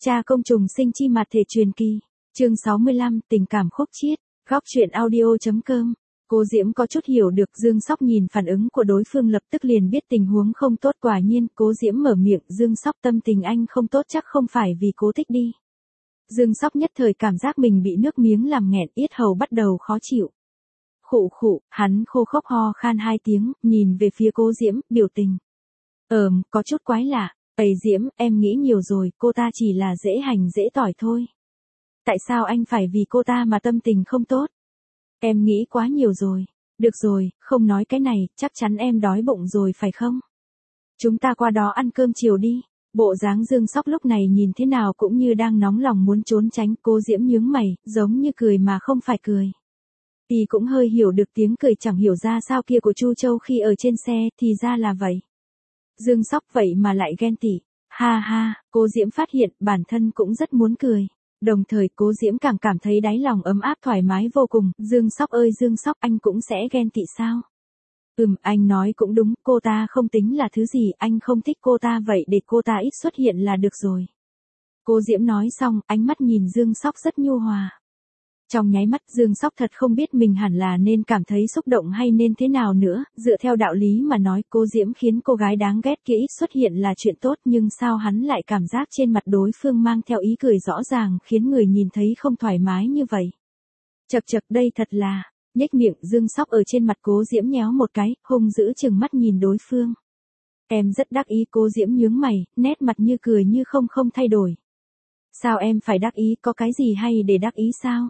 Cha công trùng sinh chi mặt thể truyền kỳ. Chương 65, tình cảm khúc chiết. Góc truyện audio.com. Cô Diễm có chút hiểu được, Dương Sóc nhìn phản ứng của đối phương lập tức liền biết tình huống không tốt, quả nhiên, Cố Diễm mở miệng, Dương Sóc tâm tình anh không tốt chắc không phải vì Cố Tích đi. Dương Sóc nhất thời cảm giác mình bị nước miếng làm nghẹn, yết hầu bắt đầu khó chịu. Khụ khụ, hắn khô khốc ho khan 2 tiếng, nhìn về phía Cố Diễm, biểu tình. Có chút quái lạ. Ây Diễm, em nghĩ nhiều rồi, cô ta chỉ là dễ hành dễ tỏi thôi. Tại sao anh phải vì cô ta mà tâm tình không tốt? Em nghĩ quá nhiều rồi. Được rồi, không nói cái này, chắc chắn em đói bụng rồi phải không? Chúng ta qua đó ăn cơm chiều đi. Bộ dáng Dương Sóc lúc này nhìn thế nào cũng như đang nóng lòng muốn trốn tránh. Cố Diễm nhướng mày, giống như cười mà không phải cười. Y cũng hơi hiểu được tiếng cười chẳng hiểu ra sao kia của Chu Châu khi ở trên xe, thì ra là vậy. Dương Sóc vậy mà lại ghen tị. Ha ha, Cố Diễm phát hiện bản thân cũng rất muốn cười. Đồng thời Cố Diễm càng cảm thấy đáy lòng ấm áp thoải mái vô cùng. Dương Sóc ơi Dương Sóc, anh cũng sẽ ghen tị sao? Anh nói cũng đúng, cô ta không tính là thứ gì, anh không thích cô ta vậy để cô ta ít xuất hiện là được rồi. Cố Diễm nói xong, ánh mắt nhìn Dương Sóc rất nhu hòa. Trong nháy mắt Dương Sóc thật không biết mình hẳn là nên cảm thấy xúc động hay nên thế nào nữa, dựa theo đạo lý mà nói Cố Diễm khiến cô gái đáng ghét kia ít xuất hiện là chuyện tốt, nhưng sao hắn lại cảm giác trên mặt đối phương mang theo ý cười rõ ràng khiến người nhìn thấy không thoải mái như vậy. Chậc chậc, đây thật là, nhếch miệng Dương Sóc ở trên mặt Cố Diễm nhéo một cái, hung dữ chừng mắt nhìn đối phương. Em rất đắc ý. Cố Diễm nhướng mày, nét mặt như cười như không thay đổi. Sao em phải đắc ý, có cái gì hay để đắc ý sao?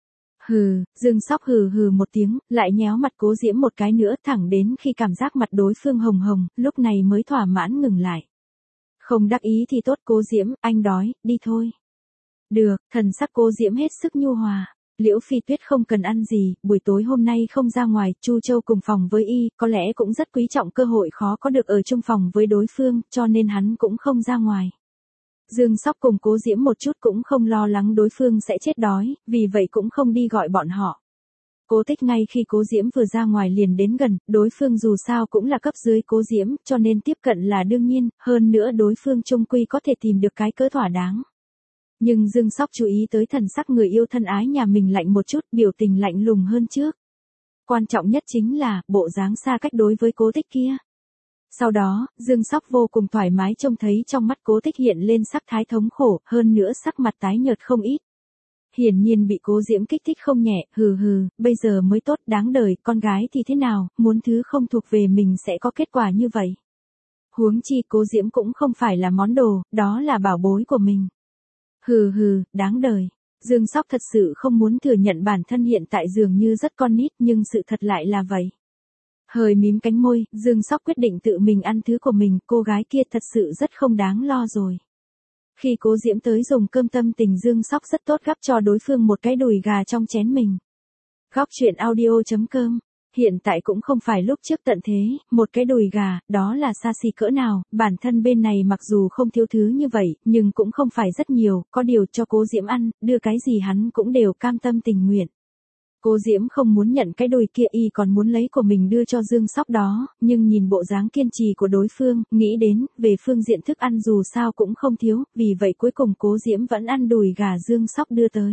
Hừ, Dương Sóc hừ một tiếng, lại nhéo mặt Cố Diễm một cái nữa, thẳng đến khi cảm giác mặt đối phương hồng hồng, lúc này mới thỏa mãn ngừng lại. Không đắc ý thì tốt. Cố Diễm, anh đói, đi thôi. Được, thần sắc Cố Diễm hết sức nhu hòa. Liễu Phi Tuyết không cần ăn gì, buổi tối hôm nay không ra ngoài, Chu Châu cùng phòng với y, có lẽ cũng rất quý trọng cơ hội khó có được ở chung phòng với đối phương, cho nên hắn cũng không ra ngoài. Dương Sóc cùng Cố Diễm một chút cũng không lo lắng đối phương sẽ chết đói, vì vậy cũng không đi gọi bọn họ. Cố Tích ngay khi Cố Diễm vừa ra ngoài liền đến gần, đối phương dù sao cũng là cấp dưới Cố Diễm, cho nên tiếp cận là đương nhiên, hơn nữa đối phương chung quy có thể tìm được cái cớ thỏa đáng. Nhưng Dương Sóc chú ý tới thần sắc người yêu thân ái nhà mình lạnh một chút, biểu tình lạnh lùng hơn trước. Quan trọng nhất chính là, bộ dáng xa cách đối với Cố Tích kia. Sau đó, Dương Sóc vô cùng thoải mái trông thấy trong mắt Cố Tích hiện lên sắc thái thống khổ, hơn nữa sắc mặt tái nhợt không ít. Hiển nhiên bị Cố Diễm kích thích không nhẹ, hừ, bây giờ mới tốt, đáng đời, con gái thì thế nào, muốn thứ không thuộc về mình sẽ có kết quả như vậy. Huống chi Cố Diễm cũng không phải là món đồ, đó là bảo bối của mình. Hừ, đáng đời. Dương Sóc thật sự không muốn thừa nhận bản thân hiện tại dường như rất con nít, nhưng sự thật lại là vậy. Hơi mím cánh môi, Dương Sóc quyết định tự mình ăn thứ của mình, cô gái kia thật sự rất không đáng lo rồi. Khi Cố Diễm tới dùng cơm, tâm tình Dương Sóc rất tốt, gắp cho đối phương một cái đùi gà trong chén mình. Góc truyện audio.com. Hiện tại cũng không phải lúc trước tận thế, một cái đùi gà, đó là xa xỉ cỡ nào, bản thân bên này mặc dù không thiếu thứ như vậy, nhưng cũng không phải rất nhiều, có điều cho Cố Diễm ăn, đưa cái gì hắn cũng đều cam tâm tình nguyện. Cố Diễm không muốn nhận cái đùi kia, y còn muốn lấy của mình đưa cho Dương Sóc đó, nhưng nhìn bộ dáng kiên trì của đối phương, nghĩ đến, về phương diện thức ăn dù sao cũng không thiếu, vì vậy cuối cùng Cố Diễm vẫn ăn đùi gà Dương Sóc đưa tới.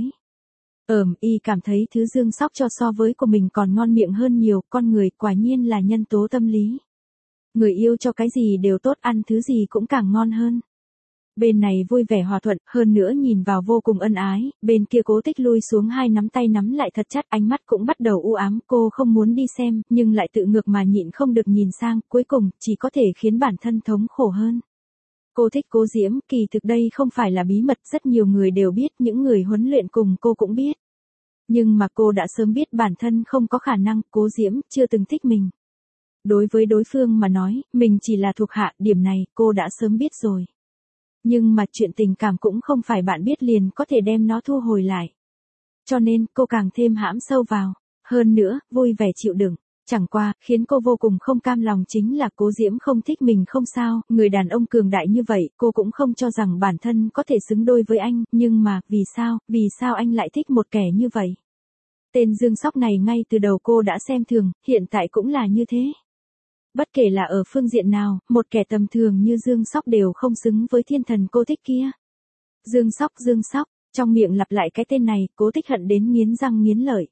Y cảm thấy thứ Dương Sóc cho so với của mình còn ngon miệng hơn nhiều, con người quả nhiên là nhân tố tâm lý. Người yêu cho cái gì đều tốt, ăn thứ gì cũng càng ngon hơn. Bên này vui vẻ hòa thuận, hơn nữa nhìn vào vô cùng ân ái, bên kia Cố Tích lui xuống, hai nắm tay nắm lại thật chặt, ánh mắt cũng bắt đầu u ám, cô không muốn đi xem, nhưng lại tự ngược mà nhịn không được nhìn sang, cuối cùng, chỉ có thể khiến bản thân thống khổ hơn. Cô thích Cố Diễm, kỳ thực đây không phải là bí mật, rất nhiều người đều biết, những người huấn luyện cùng cô cũng biết. Nhưng mà cô đã sớm biết bản thân không có khả năng, Cố Diễm chưa từng thích mình. Đối với đối phương mà nói, mình chỉ là thuộc hạ, điểm này cô đã sớm biết rồi. Nhưng mà chuyện tình cảm cũng không phải bạn biết liền có thể đem nó thu hồi lại. Cho nên, cô càng thêm hãm sâu vào. Hơn nữa, vui vẻ chịu đựng. Chẳng qua, khiến cô vô cùng không cam lòng chính là Cố Diễm không thích mình không sao, người đàn ông cường đại như vậy, cô cũng không cho rằng bản thân có thể xứng đôi với anh, nhưng mà, vì sao anh lại thích một kẻ như vậy? Tên Dương Sóc này ngay từ đầu cô đã xem thường, hiện tại cũng là như thế. Bất kể là ở phương diện nào, một kẻ tầm thường như Dương Sóc đều không xứng với thiên thần cô thích kia. Dương Sóc, trong miệng lặp lại cái tên này, Cố Tích hận đến nghiến răng nghiến lợi.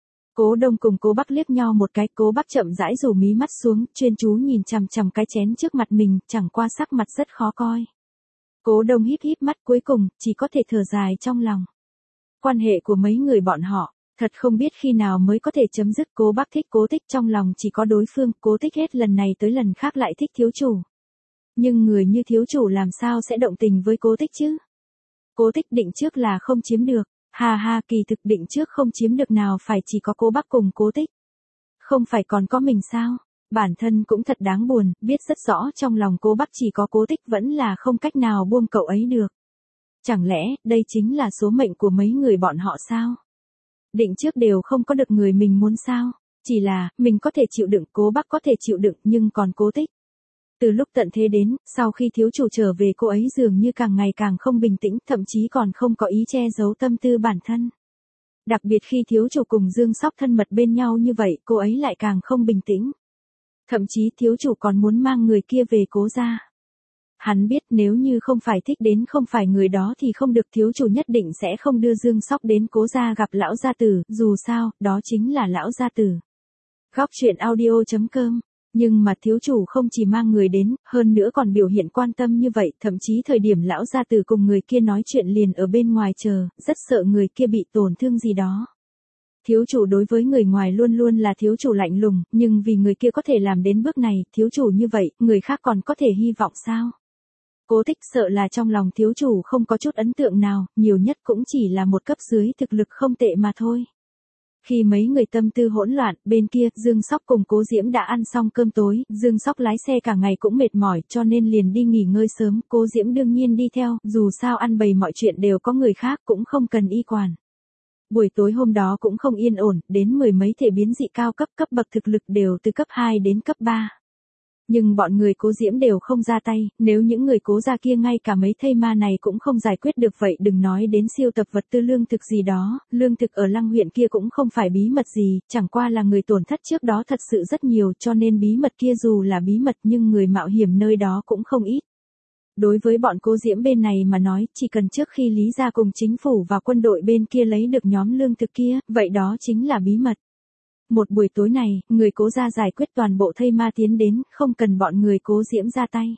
Cố Đông cùng Cố Bắc liếc nhau một cái, Cố Bắc chậm rãi rủ mí mắt xuống, chuyên chú nhìn chằm chằm cái chén trước mặt mình, chẳng qua sắc mặt rất khó coi. Cố Đông híp híp mắt, cuối cùng chỉ có thể thở dài trong lòng. Quan hệ của mấy người bọn họ, thật không biết khi nào mới có thể chấm dứt. Cố Bắc thích Cố Tích, trong lòng chỉ có đối phương, Cố Tích hết lần này tới lần khác lại thích thiếu chủ. Nhưng người như thiếu chủ làm sao sẽ động tình với Cố Tích chứ? Cố Tích định trước là không chiếm được, ha ha, kỳ thực định trước không chiếm được nào phải chỉ có Cố Bắc cùng Cố Tích. Không phải còn có mình sao? Bản thân cũng thật đáng buồn, biết rất rõ trong lòng Cố Bắc chỉ có Cố Tích vẫn là không cách nào buông cậu ấy được. Chẳng lẽ, đây chính là số mệnh của mấy người bọn họ sao? Định trước đều không có được người mình muốn sao? Chỉ là, mình có thể chịu đựng, Cố Bắc có thể chịu đựng, nhưng còn Cố Tích. Từ lúc tận thế đến, sau khi thiếu chủ trở về cô ấy dường như càng ngày càng không bình tĩnh, thậm chí còn không có ý che giấu tâm tư bản thân. Đặc biệt khi thiếu chủ cùng Dương Sóc thân mật bên nhau như vậy, cô ấy lại càng không bình tĩnh. Thậm chí thiếu chủ còn muốn mang người kia về Cố gia. Hắn biết nếu như không phải thích đến không phải người đó thì không được, thiếu chủ nhất định sẽ không đưa Dương Sóc đến Cố gia gặp lão gia tử, dù sao, đó chính là lão gia tử. Góc truyện audio.com. Nhưng mà thiếu chủ không chỉ mang người đến, hơn nữa còn biểu hiện quan tâm như vậy, thậm chí thời điểm lão gia tử cùng người kia nói chuyện liền ở bên ngoài chờ, rất sợ người kia bị tổn thương gì đó. Thiếu chủ đối với người ngoài luôn luôn là thiếu chủ lạnh lùng, nhưng vì người kia có thể làm đến bước này, thiếu chủ như vậy, người khác còn có thể hy vọng sao? Cố Tích sợ là trong lòng thiếu chủ không có chút ấn tượng nào, nhiều nhất cũng chỉ là một cấp dưới thực lực không tệ mà thôi. Khi mấy người tâm tư hỗn loạn, bên kia, Dương Sóc cùng Cố Diễm đã ăn xong cơm tối, Dương Sóc lái xe cả ngày cũng mệt mỏi cho nên liền đi nghỉ ngơi sớm, Cố Diễm đương nhiên đi theo, dù sao ăn bày mọi chuyện đều có người khác cũng không cần y quản. Buổi tối hôm đó cũng không yên ổn, đến mười mấy thể biến dị cao cấp, cấp bậc thực lực đều từ cấp 2 đến cấp 3. Nhưng bọn người Cố Diễm đều không ra tay, nếu những người Cố gia kia ngay cả mấy thây ma này cũng không giải quyết được vậy đừng nói đến siêu tập vật tư lương thực gì đó, lương thực ở Lăng huyện kia cũng không phải bí mật gì, chẳng qua là người tổn thất trước đó thật sự rất nhiều cho nên bí mật kia dù là bí mật nhưng người mạo hiểm nơi đó cũng không ít. Đối với bọn Cố Diễm bên này mà nói, chỉ cần trước khi Lý gia cùng chính phủ và quân đội bên kia lấy được nhóm lương thực kia, vậy đó chính là bí mật. Một buổi tối này, người Cố gia giải quyết toàn bộ thây ma tiến đến, không cần bọn người Cố Diễm ra tay.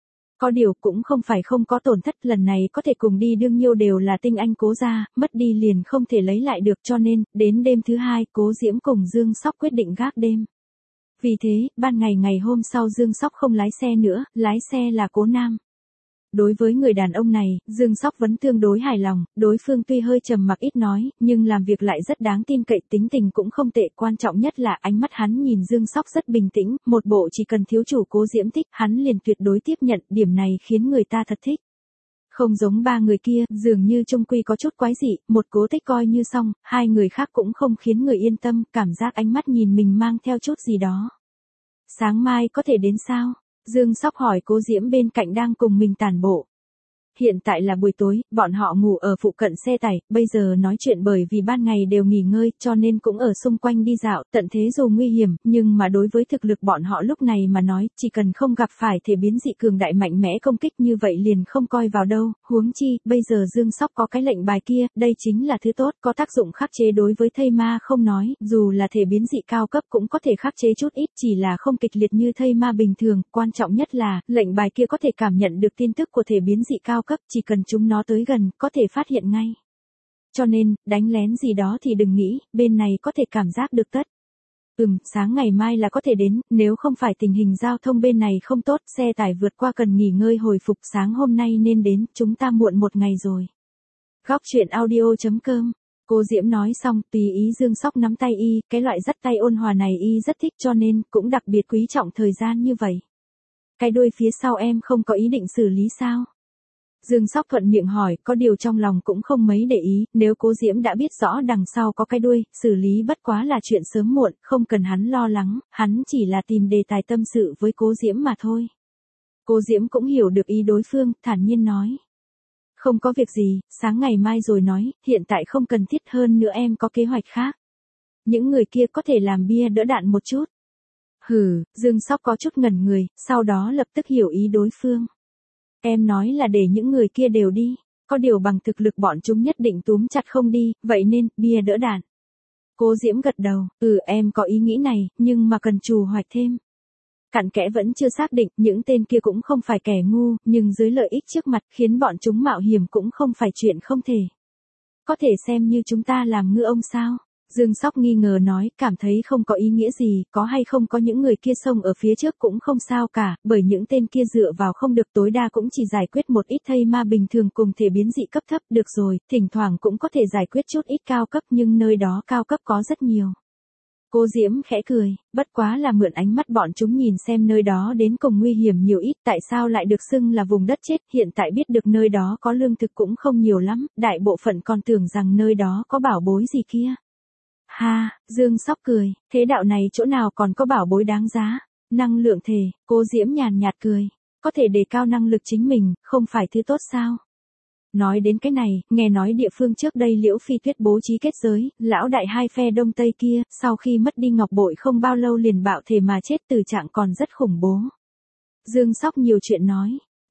Có điều cũng không phải không có tổn thất, lần này có thể cùng đi đương nhiêu đều là tinh anh Cố gia, mất đi liền không thể lấy lại được cho nên, đến đêm thứ hai, Cố Diễm cùng Dương Sóc quyết định gác đêm. Vì thế, ban ngày hôm sau Dương Sóc không lái xe nữa, lái xe là Cố Nam. Đối với người đàn ông này, Dương Sóc vẫn tương đối hài lòng, đối phương tuy hơi trầm mặc ít nói, nhưng làm việc lại rất đáng tin cậy, tính tình cũng không tệ, quan trọng nhất là ánh mắt hắn nhìn Dương Sóc rất bình tĩnh, một bộ chỉ cần thiếu chủ Cố Diễm thích, hắn liền tuyệt đối tiếp nhận, điểm này khiến người ta thật thích. Không giống ba người kia, dường như chung quy có chút quái dị, một Cố Tích coi như xong, hai người khác cũng không khiến người yên tâm, cảm giác ánh mắt nhìn mình mang theo chút gì đó. Sáng mai có thể đến sao? Dương Sóc hỏi Cố Diễm bên cạnh đang cùng mình tản bộ. Hiện tại là buổi tối, bọn họ ngủ ở phụ cận xe tải, bây giờ nói chuyện bởi vì ban ngày đều nghỉ ngơi, cho nên cũng ở xung quanh đi dạo, tận thế dù nguy hiểm, nhưng mà đối với thực lực bọn họ lúc này mà nói, chỉ cần không gặp phải thể biến dị cường đại mạnh mẽ công kích như vậy liền không coi vào đâu, huống chi, bây giờ Dương Sóc có cái lệnh bài kia, đây chính là thứ tốt, có tác dụng khắc chế đối với thây ma không nói, dù là thể biến dị cao cấp cũng có thể khắc chế chút ít, chỉ là không kịch liệt như thây ma bình thường, quan trọng nhất là, lệnh bài kia có thể cảm nhận được tin tức của thể biến dị cao cấp, chỉ cần chúng nó tới gần, có thể phát hiện ngay. Cho nên, đánh lén gì đó thì đừng nghĩ, bên này có thể cảm giác được tất. Sáng ngày mai là có thể đến, nếu không phải tình hình giao thông bên này không tốt, xe tải vượt qua cần nghỉ ngơi hồi phục, sáng hôm nay nên đến, chúng ta muộn một ngày rồi. Góc truyện audio.com. Cố Diễm nói xong, tùy ý Dương Sóc nắm tay y, cái loại dắt tay ôn hòa này y rất thích cho nên, cũng đặc biệt quý trọng thời gian như vậy. Cái đuôi phía sau em không có ý định xử lý sao? Dương Sóc thuận miệng hỏi, có điều trong lòng cũng không mấy để ý, nếu Cố Diễm đã biết rõ đằng sau có cái đuôi, xử lý bất quá là chuyện sớm muộn, không cần hắn lo lắng, hắn chỉ là tìm đề tài tâm sự với Cố Diễm mà thôi. Cố Diễm cũng hiểu được ý đối phương, thản nhiên nói. Không có việc gì, sáng ngày mai rồi nói, hiện tại không cần thiết, hơn nữa em có kế hoạch khác. Những người kia có thể làm bia đỡ đạn một chút. Dương Sóc có chút ngẩn người, sau đó lập tức hiểu ý đối phương. Em nói là để những người kia đều đi, có điều bằng thực lực bọn chúng nhất định túm chặt không đi, vậy nên, bia đỡ đạn. Cố Diễm gật đầu, em có ý nghĩ này, nhưng mà cần trù hoạch thêm. Cặn kẽ vẫn chưa xác định, những tên kia cũng không phải kẻ ngu, nhưng dưới lợi ích trước mặt khiến bọn chúng mạo hiểm cũng không phải chuyện không thể. Có thể xem như chúng ta làm ngư ông sao? Dương Sóc nghi ngờ nói, cảm thấy không có ý nghĩa gì, có hay không có những người kia xông ở phía trước cũng không sao cả, bởi những tên kia dựa vào không được tối đa cũng chỉ giải quyết một ít thây ma bình thường cùng thể biến dị cấp thấp, được rồi, thỉnh thoảng cũng có thể giải quyết chút ít cao cấp nhưng nơi đó cao cấp có rất nhiều. Cố Diễm khẽ cười, bất quá là mượn ánh mắt bọn chúng nhìn xem nơi đó đến cùng nguy hiểm nhiều ít, tại sao lại được xưng là vùng đất chết, hiện tại biết được nơi đó có lương thực cũng không nhiều lắm, đại bộ phận còn tưởng rằng nơi đó có bảo bối gì kia. Ha, Dương Sóc cười, thế đạo này chỗ nào còn có bảo bối đáng giá, năng lượng thể, Cố Diễm nhàn nhạt cười, có thể đề cao năng lực chính mình, không phải thứ tốt sao? Nói đến cái này, nghe nói địa phương trước đây Liễu Phi Tuyết bố trí kết giới, lão đại hai phe đông tây kia, sau khi mất đi ngọc bội không bao lâu liền bạo thể mà chết, từ trạng còn rất khủng bố. Dương Sóc nhiều chuyện nói,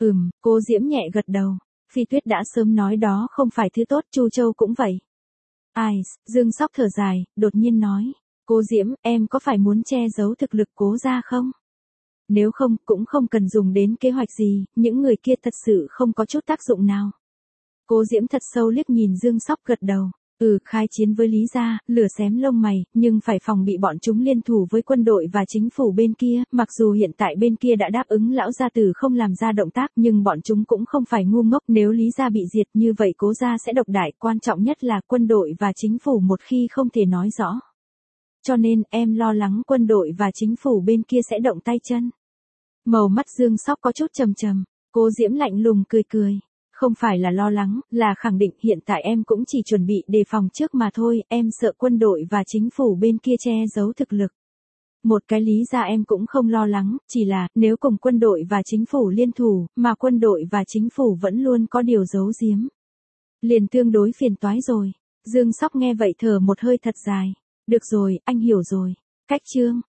Cố Diễm nhẹ gật đầu, Phi Tuyết đã sớm nói đó không phải thứ tốt, Chu Châu cũng vậy. Ai, Dương Sóc thở dài, đột nhiên nói, Cố Diễm, em có phải muốn che giấu thực lực Cố gia không? Nếu không, cũng không cần dùng đến kế hoạch gì, những người kia thật sự không có chút tác dụng nào. Cố Diễm thật sâu liếc nhìn Dương Sóc gật đầu. Khai chiến với Lý gia, lửa xém lông mày, nhưng phải phòng bị bọn chúng liên thủ với quân đội và chính phủ bên kia, mặc dù hiện tại bên kia đã đáp ứng lão gia tử không làm ra động tác, nhưng bọn chúng cũng không phải ngu ngốc, nếu Lý gia bị diệt như vậy Cố gia sẽ độc đại, quan trọng nhất là quân đội và chính phủ một khi không thể nói rõ. Cho nên, em lo lắng quân đội và chính phủ bên kia sẽ động tay chân. Màu mắt Dương Sóc có chút trầm trầm, Cố Diễm lạnh lùng cười cười. Không phải là lo lắng, là khẳng định hiện tại em cũng chỉ chuẩn bị đề phòng trước mà thôi, em sợ quân đội và chính phủ bên kia che giấu thực lực. Một cái lý ra em cũng không lo lắng, chỉ là nếu cùng quân đội và chính phủ liên thủ, mà quân đội và chính phủ vẫn luôn có điều giấu giếm. Liền tương đối phiền toái rồi. Dương Sóc nghe vậy thở một hơi thật dài. Được rồi, anh hiểu rồi. Cách chương.